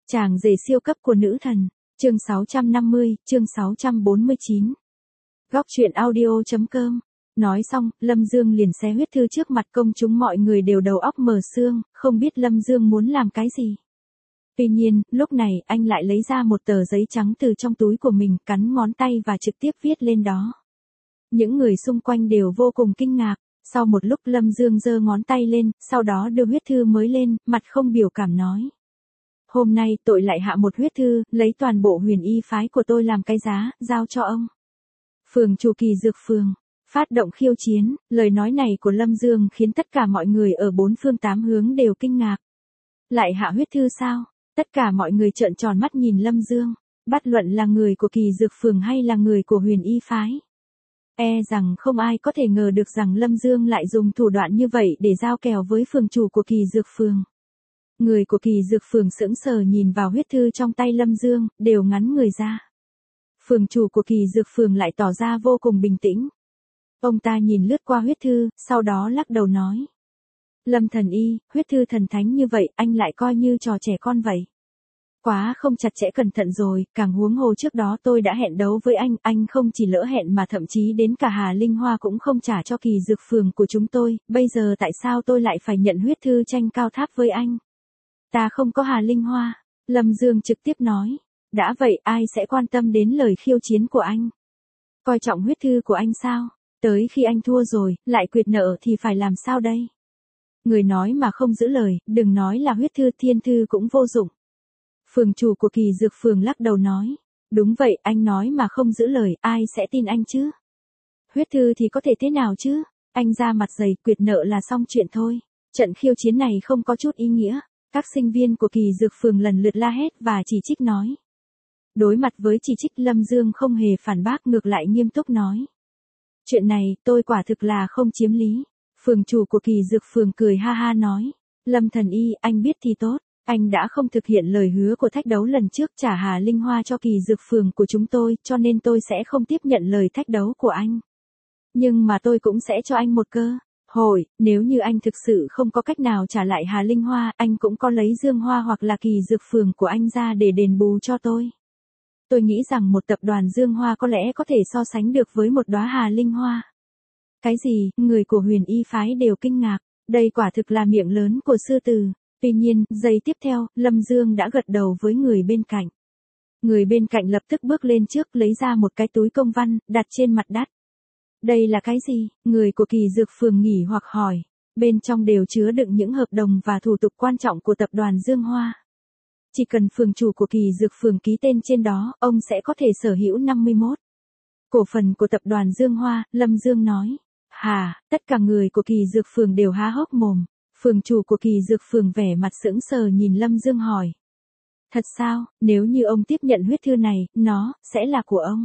Chàng rể siêu cấp của nữ thần, chương 650, chương 649. Góc truyện audio.com. Nói xong, Lâm Dương liền xé huyết thư trước mặt công chúng, mọi người đều đầu óc mờ sương, không biết Lâm Dương muốn làm cái gì. Tuy nhiên, lúc này anh lại lấy ra một tờ giấy trắng từ trong túi của mình, cắn ngón tay và trực tiếp viết lên đó. Những người xung quanh đều vô cùng kinh ngạc. Sau một lúc Lâm Dương giơ ngón tay lên, sau đó đưa huyết thư mới lên, mặt không biểu cảm nói. Hôm nay tôi lại hạ một huyết thư, lấy toàn bộ Huyền Y phái của tôi làm cái giá, giao cho ông. Phường chủ Kỳ Dược Phường, phát động khiêu chiến. Lời nói này của Lâm Dương khiến tất cả mọi người ở bốn phương tám hướng đều kinh ngạc. Lại hạ huyết thư sao? Tất cả mọi người trợn tròn mắt nhìn Lâm Dương, bất luận là người của Kỳ Dược Phường hay là người của Huyền Y phái. Rằng không ai có thể ngờ được rằng Lâm Dương lại dùng thủ đoạn như vậy để giao kèo với phường chủ của Kỳ Dược Phường. Người của Kỳ Dược Phường sững sờ nhìn vào huyết thư trong tay Lâm Dương, đều ngắn người ra. Phường chủ của Kỳ Dược Phường lại tỏ ra vô cùng bình tĩnh. Ông ta nhìn lướt qua huyết thư, sau đó lắc đầu nói. Lâm thần y, huyết thư thần thánh như vậy, anh lại coi như trò trẻ con vậy. Quá không chặt chẽ cẩn thận rồi, càng huống hồ trước đó tôi đã hẹn đấu với anh không chỉ lỡ hẹn mà thậm chí đến cả Hà Linh Hoa cũng không trả cho Kỳ Dược Phường của chúng tôi, bây giờ tại sao tôi lại phải nhận huyết thư tranh cao tháp với anh? Ta không có Hà Linh Hoa, Lâm Dương trực tiếp nói. Đã vậy ai sẽ quan tâm đến lời khiêu chiến của anh? Coi trọng huyết thư của anh sao? Tới khi anh thua rồi, lại quyệt nợ thì phải làm sao đây? Người nói mà không giữ lời, đừng nói là huyết thư, thiên thư cũng vô dụng. Phường chủ của Kỳ Dược Phường lắc đầu nói. Đúng vậy, anh nói mà không giữ lời, ai sẽ tin anh chứ? Huyết thư thì có thể thế nào chứ? Anh ra mặt dày, quyệt nợ là xong chuyện thôi. Trận khiêu chiến này không có chút ý nghĩa. Các sinh viên của Kỳ Dược Phường lần lượt la hét và chỉ trích nói. Đối mặt với chỉ trích, Lâm Dương không hề phản bác, ngược lại nghiêm túc nói. Chuyện này, tôi quả thực là không chiếm lý. Phường chủ của Kỳ Dược Phường cười ha ha nói. Lâm thần y, anh biết thì tốt. Anh đã không thực hiện lời hứa của thách đấu lần trước trả Hà Linh Hoa cho Kỳ Dược Phường của chúng tôi, cho nên tôi sẽ không tiếp nhận lời thách đấu của anh. Nhưng mà tôi cũng sẽ cho anh một cơ hội, nếu như anh thực sự không có cách nào trả lại Hà Linh Hoa, anh cũng có lấy Dương Hoa hoặc là Kỳ Dược Phường của anh ra để đền bù cho tôi. Tôi nghĩ rằng một tập đoàn Dương Hoa có lẽ có thể so sánh được với một đóa Hà Linh Hoa. Cái gì? Người của Huyền Y phái đều kinh ngạc, đây quả thực là miệng lớn của sư tử. Tuy nhiên, giây tiếp theo, Lâm Dương đã gật đầu với người bên cạnh. Người bên cạnh lập tức bước lên trước, lấy ra một cái túi công văn, đặt trên mặt đất. Đây là cái gì? Người của Kỳ Dược Phường nghỉ hoặc hỏi. Bên trong đều chứa đựng những hợp đồng và thủ tục quan trọng của tập đoàn Dương Hoa. Chỉ cần phường chủ của Kỳ Dược Phường ký tên trên đó, ông sẽ có thể sở hữu 51 cổ phần của tập đoàn Dương Hoa, Lâm Dương nói. Hà, tất cả người của Kỳ Dược Phường đều há hốc mồm. Phường chủ của Kỳ Dược Phường vẻ mặt sững sờ nhìn Lâm Dương hỏi. Thật sao, nếu như ông tiếp nhận huyết thư này, nó sẽ là của ông.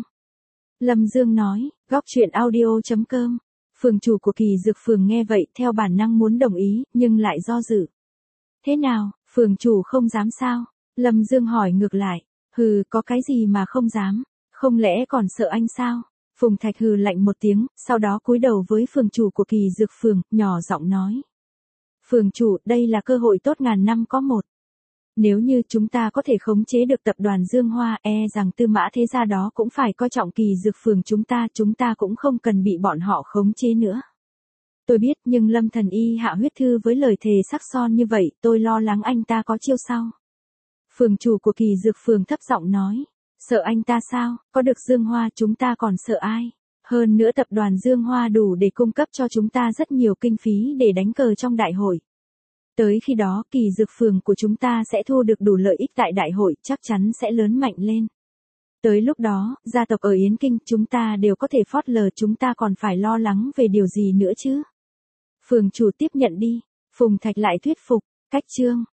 Lâm Dương nói, góc truyện audio.com. Phường chủ của Kỳ Dược Phường nghe vậy theo bản năng muốn đồng ý, nhưng lại do dự. Thế nào, phường chủ không dám sao? Lâm Dương hỏi ngược lại. Hừ, có cái gì mà không dám? Không lẽ còn sợ anh sao? Phùng Thạch hừ lạnh một tiếng, sau đó cúi đầu với phường chủ của Kỳ Dược Phường, nhỏ giọng nói. Phường chủ, đây là cơ hội tốt ngàn năm có một. Nếu như chúng ta có thể khống chế được tập đoàn Dương Hoa, rằng Tư Mã thế gia đó cũng phải coi trọng Kỳ Dược Phường chúng ta cũng không cần bị bọn họ khống chế nữa. Tôi biết, nhưng Lâm thần y hạ huyết thư với lời thề sắc son như vậy, tôi lo lắng anh ta có chiêu sau. Phường chủ của Kỳ Dược Phường thấp giọng nói. Sợ anh ta sao? Có được Dương Hoa chúng ta còn sợ ai? Hơn nữa tập đoàn Dương Hoa đủ để cung cấp cho chúng ta rất nhiều kinh phí để đánh cờ trong đại hội. Tới khi đó Kỳ Dược Phường của chúng ta sẽ thu được đủ lợi ích tại đại hội, chắc chắn sẽ lớn mạnh lên. Tới lúc đó, gia tộc ở Yến Kinh chúng ta đều có thể phớt lờ, chúng ta còn phải lo lắng về điều gì nữa chứ? Phường chủ tiếp nhận đi. Phùng Thạch lại thuyết phục. Cách chương